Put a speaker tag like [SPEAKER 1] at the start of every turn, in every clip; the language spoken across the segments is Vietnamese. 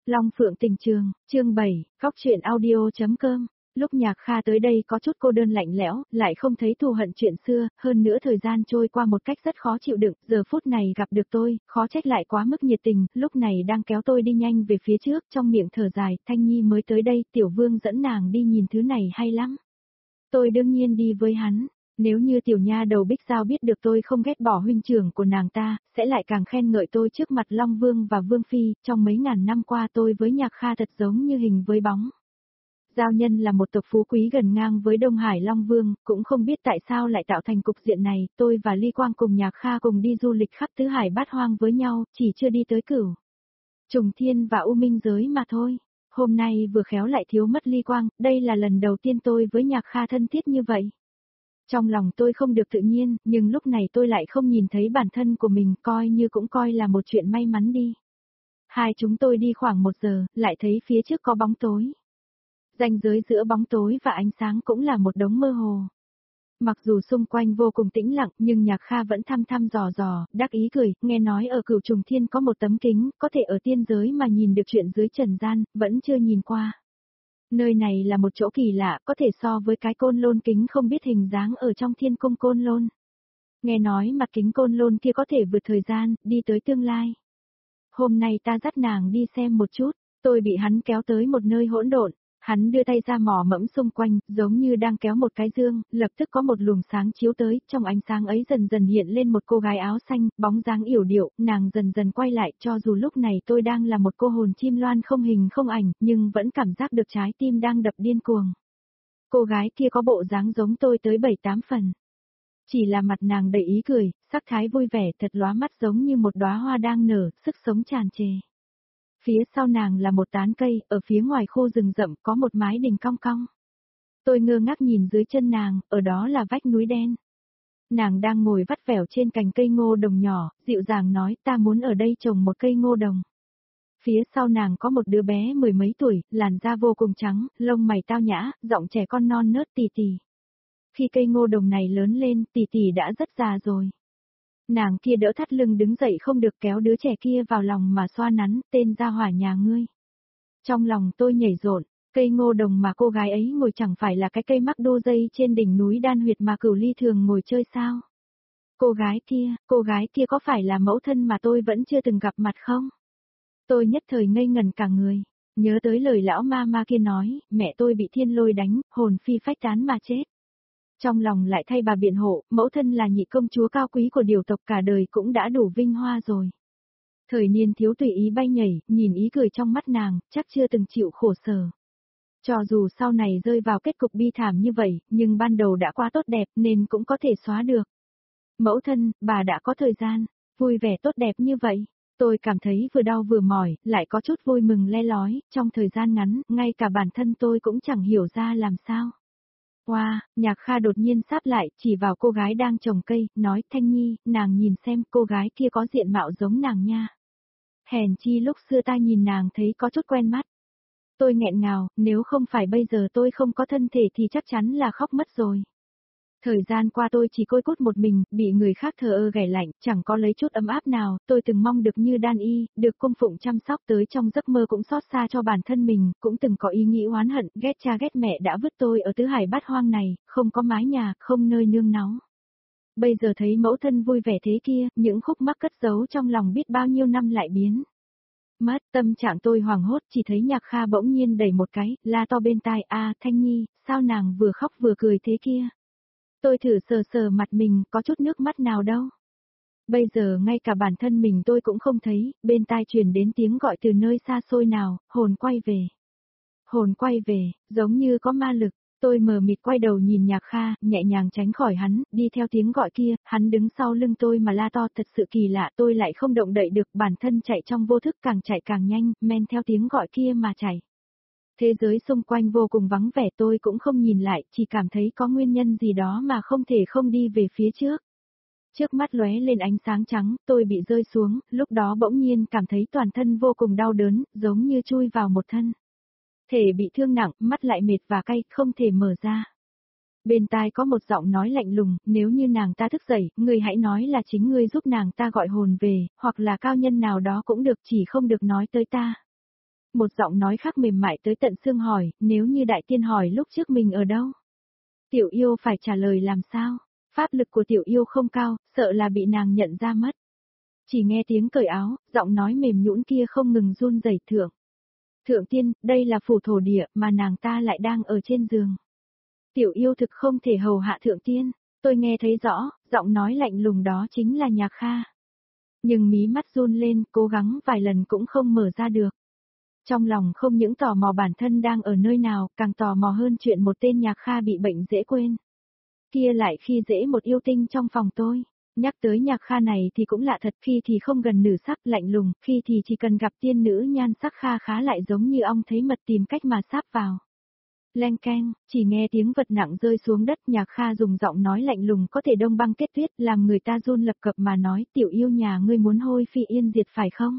[SPEAKER 1] Long Phượng Tình Trường, chương 7, Góc truyện audio.com. Lúc Nhạc Kha tới đây có chút cô đơn lạnh lẽo, lại không thấy thù hận chuyện xưa, hơn nữa thời gian trôi qua một cách rất khó chịu đựng, giờ phút này gặp được tôi, khó trách lại quá mức nhiệt tình, lúc này đang kéo tôi đi nhanh về phía trước, trong miệng thở dài, Thanh Nhi mới tới đây, Tiểu Vương dẫn nàng đi nhìn thứ này hay lắm. Tôi đương nhiên đi với hắn. Nếu như tiểu nha đầu Bích Giao biết được tôi không ghét bỏ huynh trưởng của nàng ta, sẽ lại càng khen ngợi tôi trước mặt Long Vương và Vương Phi, trong mấy ngàn năm qua tôi với Nhạc Kha thật giống như hình với bóng. Giao Nhân là một tộc phú quý gần ngang với Đông Hải Long Vương, cũng không biết tại sao lại tạo thành cục diện này, tôi và Ly Quang cùng Nhạc Kha cùng đi du lịch khắp tứ hải bát hoang với nhau, chỉ chưa đi tới Cửu Trùng Thiên và U Minh giới mà thôi. Hôm nay vừa khéo lại thiếu mất Ly Quang, đây là lần đầu tiên tôi với Nhạc Kha thân thiết như vậy. Trong lòng tôi không được tự nhiên, nhưng lúc này tôi lại không nhìn thấy bản thân của mình, cũng coi là một chuyện may mắn đi. Hai chúng tôi đi khoảng 1 giờ, lại thấy phía trước có bóng tối. Ranh giới giữa bóng tối và ánh sáng cũng là một đống mơ hồ. Mặc dù xung quanh vô cùng tĩnh lặng, nhưng Nhạc Kha vẫn thăm thăm dò, đắc ý cười, nghe nói ở Cửu Trùng Thiên có một tấm kính, có thể ở tiên giới mà nhìn được chuyện dưới trần gian, vẫn chưa nhìn qua. Nơi này là một chỗ kỳ lạ, có thể so với cái côn lôn kính không biết hình dáng ở trong thiên cung côn lôn. Nghe nói mặt kính côn lôn kia có thể vượt thời gian, đi tới tương lai. Hôm nay ta dắt nàng đi xem một chút, tôi bị hắn kéo tới một nơi hỗn độn. Hắn đưa tay ra mò mẫm xung quanh, giống như đang kéo một cái dương, lập tức có một luồng sáng chiếu tới, trong ánh sáng ấy dần dần hiện lên một cô gái áo xanh, bóng dáng yểu điệu, nàng dần dần quay lại, cho dù lúc này tôi đang là một cô hồn chim loan không hình không ảnh, nhưng vẫn cảm giác được trái tim đang đập điên cuồng. Cô gái kia có bộ dáng giống tôi tới 7-8 phần. Chỉ là mặt nàng đầy ý cười, sắc thái vui vẻ thật lóa mắt giống như một đóa hoa đang nở, sức sống tràn trề. Phía sau nàng là một tán cây, ở phía ngoài khu rừng rậm có một mái đình cong cong. Tôi ngơ ngác nhìn dưới chân nàng, ở đó là vách núi đen. Nàng đang ngồi vắt vẻo trên cành cây ngô đồng nhỏ, dịu dàng nói ta muốn ở đây trồng một cây ngô đồng. Phía sau nàng có một đứa bé 10 mấy tuổi, làn da vô cùng trắng, lông mày tao nhã, giọng trẻ con non nớt tì tì. Khi cây ngô đồng này lớn lên, tì tì đã rất già rồi. Nàng kia đỡ thắt lưng đứng dậy không được kéo đứa trẻ kia vào lòng mà xoa nắn, tên gia hỏa nhà ngươi. Trong lòng tôi nhảy rộn, cây ngô đồng mà cô gái ấy ngồi chẳng phải là cái cây mắc đô dây trên đỉnh núi Đan Huyệt mà Cửu Ly thường ngồi chơi sao? Cô gái kia có phải là mẫu thân mà tôi vẫn chưa từng gặp mặt không? Tôi nhất thời ngây ngẩn cả người, nhớ tới lời lão ma kia nói, mẹ tôi bị thiên lôi đánh, hồn phi phách tán mà chết. Trong lòng lại thay bà biện hộ, mẫu thân là nhị công chúa cao quý của điều tộc cả đời cũng đã đủ vinh hoa rồi. Thời niên thiếu tùy ý bay nhảy, nhìn ý cười trong mắt nàng, chắc chưa từng chịu khổ sở. Cho dù sau này rơi vào kết cục bi thảm như vậy, nhưng ban đầu đã quá tốt đẹp nên cũng có thể xóa được. Mẫu thân, bà đã có thời gian, vui vẻ tốt đẹp như vậy. Tôi cảm thấy vừa đau vừa mỏi, lại có chút vui mừng le lói, trong thời gian ngắn, ngay cả bản thân tôi cũng chẳng hiểu ra làm sao. Wow, Nhạc Kha đột nhiên sáp lại, chỉ vào cô gái đang trồng cây, nói Thanh Nhi, nàng nhìn xem cô gái kia có diện mạo giống nàng nha. Hèn chi lúc xưa ta nhìn nàng thấy có chút quen mắt. Tôi nghẹn ngào, nếu không phải bây giờ tôi không có thân thể thì chắc chắn là khóc mất rồi. Thời gian qua tôi chỉ côi cút một mình, bị người khác thờ ơ ghẻ lạnh, chẳng có lấy chút ấm áp nào, tôi từng mong được như Đan Y, được cung phụng chăm sóc tới trong giấc mơ cũng xót xa cho bản thân mình, cũng từng có ý nghĩ oán hận, ghét cha ghét mẹ đã vứt tôi ở tứ hải bát hoang này, không có mái nhà, không nơi nương náu. Bây giờ thấy mẫu thân vui vẻ thế kia, những khúc mắc cất giấu trong lòng biết bao nhiêu năm lại biến mất, tâm trạng tôi hoảng hốt chỉ thấy Nhạc Kha bỗng nhiên đẩy một cái, la to bên tai, Thanh Nhi, sao nàng vừa khóc vừa cười thế kia? Tôi thử sờ mặt mình, có chút nước mắt nào đâu. Bây giờ ngay cả bản thân mình tôi cũng không thấy, bên tai truyền đến tiếng gọi từ nơi xa xôi nào, hồn quay về. Hồn quay về, giống như có ma lực, tôi mờ mịt quay đầu nhìn Nhạc Kha, nhẹ nhàng tránh khỏi hắn, đi theo tiếng gọi kia, hắn đứng sau lưng tôi mà la to thật sự kỳ lạ, tôi lại không động đậy được, bản thân chạy trong vô thức càng chạy càng nhanh, men theo tiếng gọi kia mà chạy. Thế giới xung quanh vô cùng vắng vẻ tôi cũng không nhìn lại, chỉ cảm thấy có nguyên nhân gì đó mà không thể không đi về phía trước. Trước mắt lóe lên ánh sáng trắng, tôi bị rơi xuống, lúc đó bỗng nhiên cảm thấy toàn thân vô cùng đau đớn, giống như chui vào một thân. Thể bị thương nặng, mắt lại mệt và cay, không thể mở ra. Bên tai có một giọng nói lạnh lùng, nếu như nàng ta thức dậy, ngươi hãy nói là chính ngươi giúp nàng ta gọi hồn về, hoặc là cao nhân nào đó cũng được chỉ không được nói tới ta. Một giọng nói khác mềm mại tới tận xương hỏi, nếu như đại tiên hỏi lúc trước mình ở đâu? Tiểu yêu phải trả lời làm sao? Pháp lực của tiểu yêu không cao, sợ là bị nàng nhận ra mất. Chỉ nghe tiếng cởi áo, giọng nói mềm nhũn kia không ngừng run rẩy thượng. Thượng tiên, đây là phủ thổ địa mà nàng ta lại đang ở trên giường. Tiểu yêu thực không thể hầu hạ thượng tiên, tôi nghe thấy rõ, giọng nói lạnh lùng đó chính là Nhạc Kha. Nhưng mí mắt run lên, cố gắng vài lần cũng không mở ra được. Trong lòng không những tò mò bản thân đang ở nơi nào, càng tò mò hơn chuyện một tên Nhạc Kha bị bệnh dễ quên. Kia lại khi dễ một yêu tinh trong phòng tôi. Nhắc tới Nhạc Kha này thì cũng lạ thật, khi thì không gần nửa sắc lạnh lùng, khi thì chỉ cần gặp tiên nữ nhan sắc kha khá lại giống như ong thấy mật tìm cách mà sáp vào. Leng keng, chỉ nghe tiếng vật nặng rơi xuống đất, Nhạc Kha dùng giọng nói lạnh lùng có thể đông băng kết tuyết, làm người ta run lập cập mà nói, tiểu yêu nhà ngươi muốn hôi phi yên diệt phải không?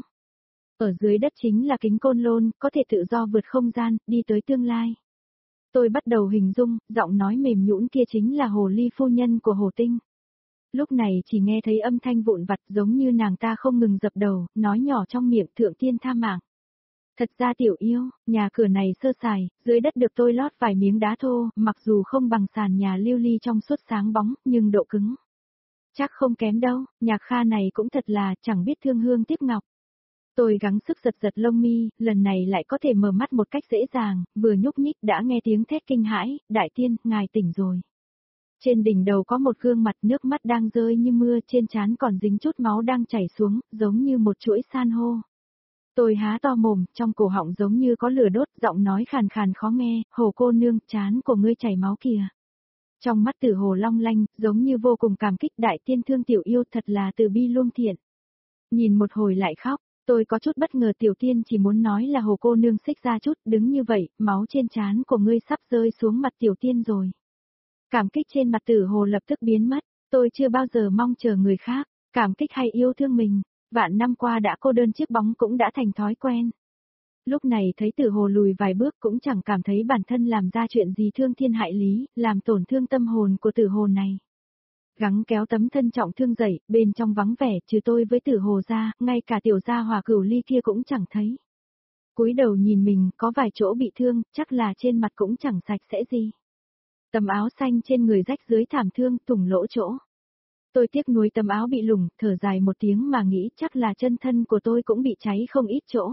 [SPEAKER 1] Ở dưới đất chính là kính côn lôn, có thể tự do vượt không gian, đi tới tương lai. Tôi bắt đầu hình dung, giọng nói mềm nhũn kia chính là hồ ly phu nhân của hồ tinh. Lúc này chỉ nghe thấy âm thanh vụn vặt giống như nàng ta không ngừng dập đầu, nói nhỏ trong miệng thượng tiên tha mạng. Thật ra tiểu yêu, nhà cửa này sơ sài, dưới đất được tôi lót vài miếng đá thô, mặc dù không bằng sàn nhà lưu ly trong suốt sáng bóng, nhưng độ cứng. Chắc không kém đâu, Nhạc Kha này cũng thật là chẳng biết thương hương tiếc ngọc. Tôi gắng sức giật giật lông mi, lần này lại có thể mở mắt một cách dễ dàng, vừa nhúc nhích đã nghe tiếng thét kinh hãi, đại tiên, ngài tỉnh rồi. Trên đỉnh đầu có một gương mặt nước mắt đang rơi như mưa, trên trán còn dính chút máu đang chảy xuống, giống như một chuỗi san hô. Tôi há to mồm, trong cổ họng giống như có lửa đốt, giọng nói khàn khàn khó nghe, hồ cô nương, trán của ngươi chảy máu kìa. Trong mắt Tử Hồ long lanh, giống như vô cùng cảm kích, đại tiên thương tiểu yêu thật là từ bi luông thiện. Nhìn một hồi lại khóc, tôi có chút bất ngờ, tiểu tiên chỉ muốn nói là hồ cô nương xích ra chút, đứng như vậy, máu trên trán của ngươi sắp rơi xuống mặt tiểu tiên rồi. Cảm kích trên mặt Tử Hồ lập tức biến mất, tôi chưa bao giờ mong chờ người khác, cảm kích hay yêu thương mình, vạn năm qua đã cô đơn chiếc bóng cũng đã thành thói quen. Lúc này thấy Tử Hồ lùi vài bước cũng chẳng cảm thấy bản thân làm ra chuyện gì thương thiên hại lý, làm tổn thương tâm hồn của Tử Hồ này. Gắng kéo tấm thân trọng thương dậy, bên trong vắng vẻ, trừ tôi với Tử Hồ ra, ngay cả tiểu gia Hòa Cửu Ly kia cũng chẳng thấy. Cúi đầu nhìn mình, có vài chỗ bị thương, chắc là trên mặt cũng chẳng sạch sẽ gì. Tấm áo xanh trên người rách dưới thảm thương, thủng lỗ chỗ. Tôi tiếc nuối tấm áo bị lủng, thở dài một tiếng mà nghĩ chắc là chân thân của tôi cũng bị cháy không ít chỗ.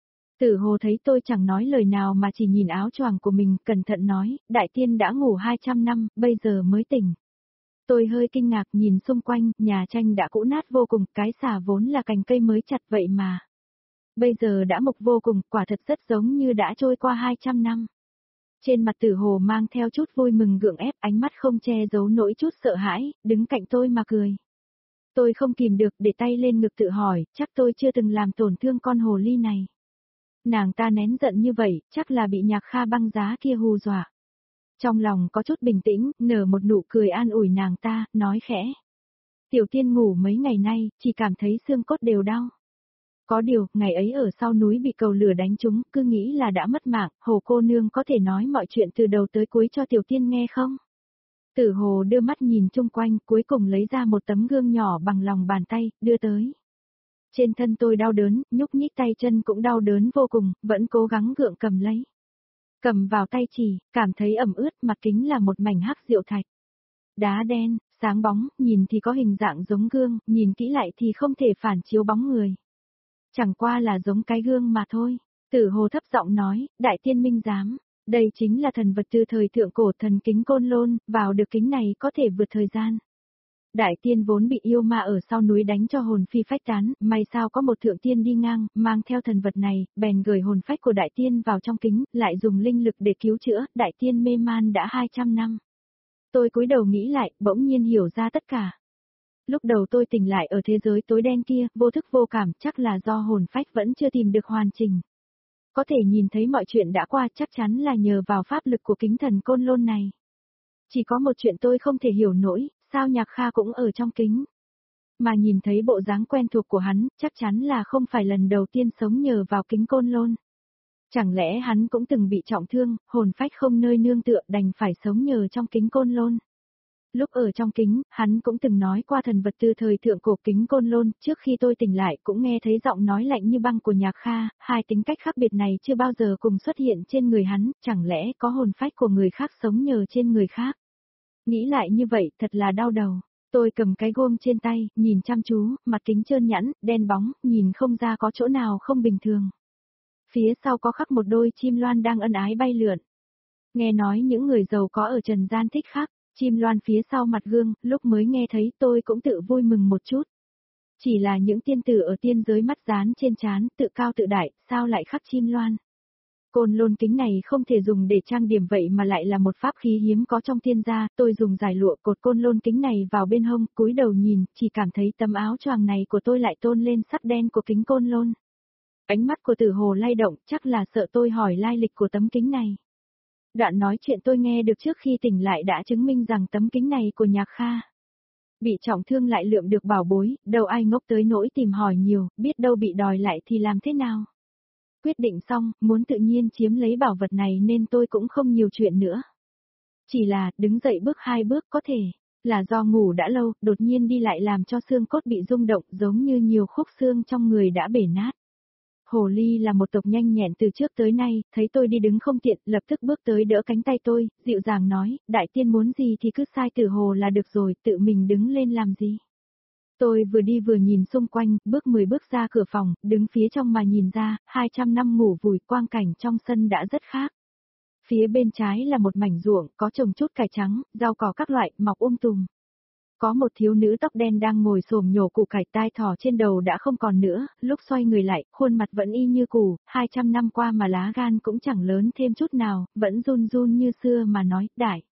[SPEAKER 1] Tử Hồ thấy tôi chẳng nói lời nào mà chỉ nhìn áo choàng của mình, cẩn thận nói, đại tiên đã ngủ 200 năm, bây giờ mới tỉnh. Tôi hơi kinh ngạc nhìn xung quanh, nhà tranh đã cũ nát vô cùng, cái xà vốn là cành cây mới chặt vậy mà. Bây giờ đã mục vô cùng, quả thật rất giống như đã trôi qua 200 năm. Trên mặt Tử Hồ mang theo chút vui mừng gượng ép, ánh mắt không che giấu nỗi chút sợ hãi, đứng cạnh tôi mà cười. Tôi không kìm được để tay lên ngực tự hỏi, chắc tôi chưa từng làm tổn thương con hồ ly này. Nàng ta nén giận như vậy, chắc là bị Nhạc Kha băng giá kia hù dọa. Trong lòng có chút bình tĩnh, nở một nụ cười an ủi nàng ta, nói khẽ. Tiểu tiên ngủ mấy ngày nay, chỉ cảm thấy xương cốt đều đau. Có điều, ngày ấy ở sau núi bị cầu lửa đánh trúng, cứ nghĩ là đã mất mạng, Hồ cô nương có thể nói mọi chuyện từ đầu tới cuối cho tiểu tiên nghe không? Tử Hồ đưa mắt nhìn chung quanh, cuối cùng lấy ra một tấm gương nhỏ bằng lòng bàn tay, đưa tới. Trên thân tôi đau đớn, nhúc nhích tay chân cũng đau đớn vô cùng, vẫn cố gắng gượng cầm lấy. Cầm vào tay chỉ, cảm thấy ẩm ướt, mặt kính là một mảnh hắc rượu thạch. Đá đen, sáng bóng, nhìn thì có hình dạng giống gương, nhìn kỹ lại thì không thể phản chiếu bóng người. Chẳng qua là giống cái gương mà thôi. Tử Hồ thấp giọng nói, đại tiên minh giám, đây chính là thần vật từ thời thượng cổ, thần kính côn lôn, vào được kính này có thể vượt thời gian. Đại tiên vốn bị yêu ma ở sau núi đánh cho hồn phi phách tán, may sao có một thượng tiên đi ngang, mang theo thần vật này, bèn gửi hồn phách của đại tiên vào trong kính, lại dùng linh lực để cứu chữa, đại tiên mê man đã 200 năm. Tôi cúi đầu nghĩ lại, bỗng nhiên hiểu ra tất cả. Lúc đầu tôi tỉnh lại ở thế giới tối đen kia, vô thức vô cảm, chắc là do hồn phách vẫn chưa tìm được hoàn chỉnh. Có thể nhìn thấy mọi chuyện đã qua, chắc chắn là nhờ vào pháp lực của kính thần côn lôn này. Chỉ có một chuyện tôi không thể hiểu nổi, sao Nhạc Kha cũng ở trong kính. Mà nhìn thấy bộ dáng quen thuộc của hắn, chắc chắn là không phải lần đầu tiên sống nhờ vào kính côn lôn. Chẳng lẽ hắn cũng từng bị trọng thương, hồn phách không nơi nương tựa, đành phải sống nhờ trong kính côn lôn. Lúc ở trong kính, hắn cũng từng nói qua thần vật từ thời thượng cổ kính Côn Lôn, trước khi tôi tỉnh lại cũng nghe thấy giọng nói lạnh như băng của Nhạc Kha, hai tính cách khác biệt này chưa bao giờ cùng xuất hiện trên người hắn, chẳng lẽ có hồn phách của người khác sống nhờ trên người khác. Nghĩ lại như vậy thật là đau đầu. Tôi cầm cái gôm trên tay, nhìn chăm chú, mặt kính trơn nhẵn, đen bóng, nhìn không ra có chỗ nào không bình thường. Phía sau có khắc một đôi chim loan đang ân ái bay lượn. Nghe nói những người giàu có ở trần gian thích khắc chim loan phía sau mặt gương, lúc mới nghe thấy tôi cũng tự vui mừng một chút. Chỉ là những tiên tử ở tiên giới mắt dán trên trán, tự cao tự đại, sao lại khắc chim loan. Côn Lôn kính này không thể dùng để trang điểm vậy mà lại là một pháp khí hiếm có trong tiên gia, tôi dùng giải lụa cột Côn Lôn kính này vào bên hông, cúi đầu nhìn, chỉ cảm thấy tấm áo choàng này của tôi lại tôn lên sắc đen của kính Côn Lôn. Ánh mắt của Tử Hồ lay động, chắc là sợ tôi hỏi lai lịch của tấm kính này. Đoạn nói chuyện tôi nghe được trước khi tỉnh lại đã chứng minh rằng tấm kính này của Nhạc Kha. Bị trọng thương lại lượm được bảo bối, đâu ai ngốc tới nỗi tìm hỏi nhiều, biết đâu bị đòi lại thì làm thế nào. Quyết định xong, muốn tự nhiên chiếm lấy bảo vật này nên tôi cũng không nhiều chuyện nữa. Chỉ là, đứng dậy bước 2 bước có thể, là do ngủ đã lâu, đột nhiên đi lại làm cho xương cốt bị rung động giống như nhiều khúc xương trong người đã bể nát. Hồ ly là một tộc nhanh nhẹn từ trước tới nay, thấy tôi đi đứng không tiện, lập tức bước tới đỡ cánh tay tôi, dịu dàng nói, đại tiên muốn gì thì cứ sai Tử Hồ là được rồi, tự mình đứng lên làm gì. Tôi vừa đi vừa nhìn xung quanh, bước 10 bước ra cửa phòng, đứng phía trong mà nhìn ra, 200 năm ngủ vùi quang cảnh trong sân đã rất khác. Phía bên trái là một mảnh ruộng, có trồng chút cải trắng, rau cỏ các loại, mọc tùm. Có một thiếu nữ tóc đen đang ngồi xổm nhổ củ cải, tai thỏ trên đầu đã không còn nữa, lúc xoay người lại, khuôn mặt vẫn y như cũ, 200 năm qua mà lá gan cũng chẳng lớn thêm chút nào, vẫn run run như xưa mà nói,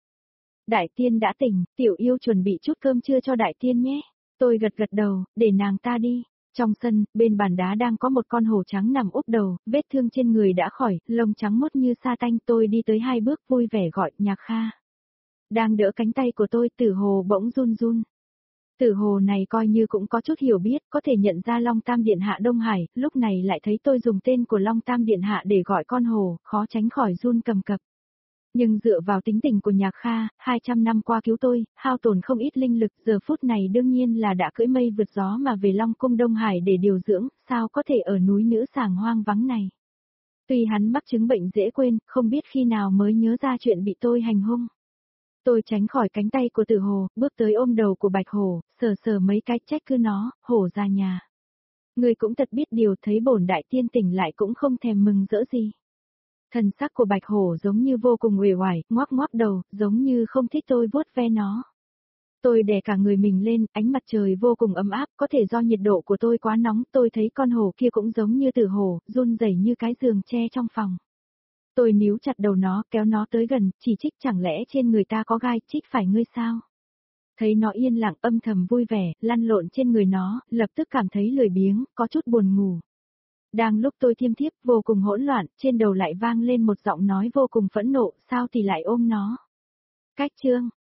[SPEAKER 1] Đại tiên đã tỉnh, tiểu yêu chuẩn bị chút cơm trưa cho đại tiên nhé. Tôi gật gật đầu, để nàng ta đi. Trong sân, bên bàn đá đang có một con hổ trắng nằm úp đầu, vết thương trên người đã khỏi, lông trắng mốt như sa tanh. Tôi đi tới 2 bước vui vẻ gọi Nhạc Kha. Đang đỡ cánh tay của tôi, Tử Hồ bỗng run run. Tử Hồ này coi như cũng có chút hiểu biết, có thể nhận ra Long Tam Điện Hạ Đông Hải, lúc này lại thấy tôi dùng tên của Long Tam Điện Hạ để gọi con hồ, khó tránh khỏi run cầm cập. Nhưng dựa vào tính tình của Nhạc Kha, 200 năm qua cứu tôi, hao tổn không ít linh lực, giờ phút này đương nhiên là đã cưỡi mây vượt gió mà về Long Cung Đông Hải để điều dưỡng, sao có thể ở núi nữ sàng hoang vắng này. Tuy hắn mắc chứng bệnh dễ quên, không biết khi nào mới nhớ ra chuyện bị tôi hành hung. Tôi tránh khỏi cánh tay của Tử Hồ, bước tới ôm đầu của Bạch Hổ, sờ sờ mấy cái trách cứ nó, hổ ra nhà. Người cũng thật biết điều, thấy bổn đại tiên tỉnh lại cũng không thèm mừng rỡ gì. Thần sắc của Bạch Hổ giống như vô cùng uể oải, ngoác ngoác đầu, giống như không thích tôi vuốt ve nó. Tôi đè cả người mình lên, ánh mặt trời vô cùng ấm áp, có thể do nhiệt độ của tôi quá nóng, tôi thấy con hổ kia cũng giống như Tử Hồ, run rẩy như cái giường tre trong phòng. Tôi níu chặt đầu nó, kéo nó tới gần, chỉ trích chẳng lẽ trên người ta có gai, trích phải ngươi sao? Thấy nó yên lặng âm thầm vui vẻ, lăn lộn trên người nó, lập tức cảm thấy lười biếng, có chút buồn ngủ. Đang lúc tôi thiêm thiếp vô cùng hỗn loạn, trên đầu lại vang lên một giọng nói vô cùng phẫn nộ, sao thì lại ôm nó. Cách chương,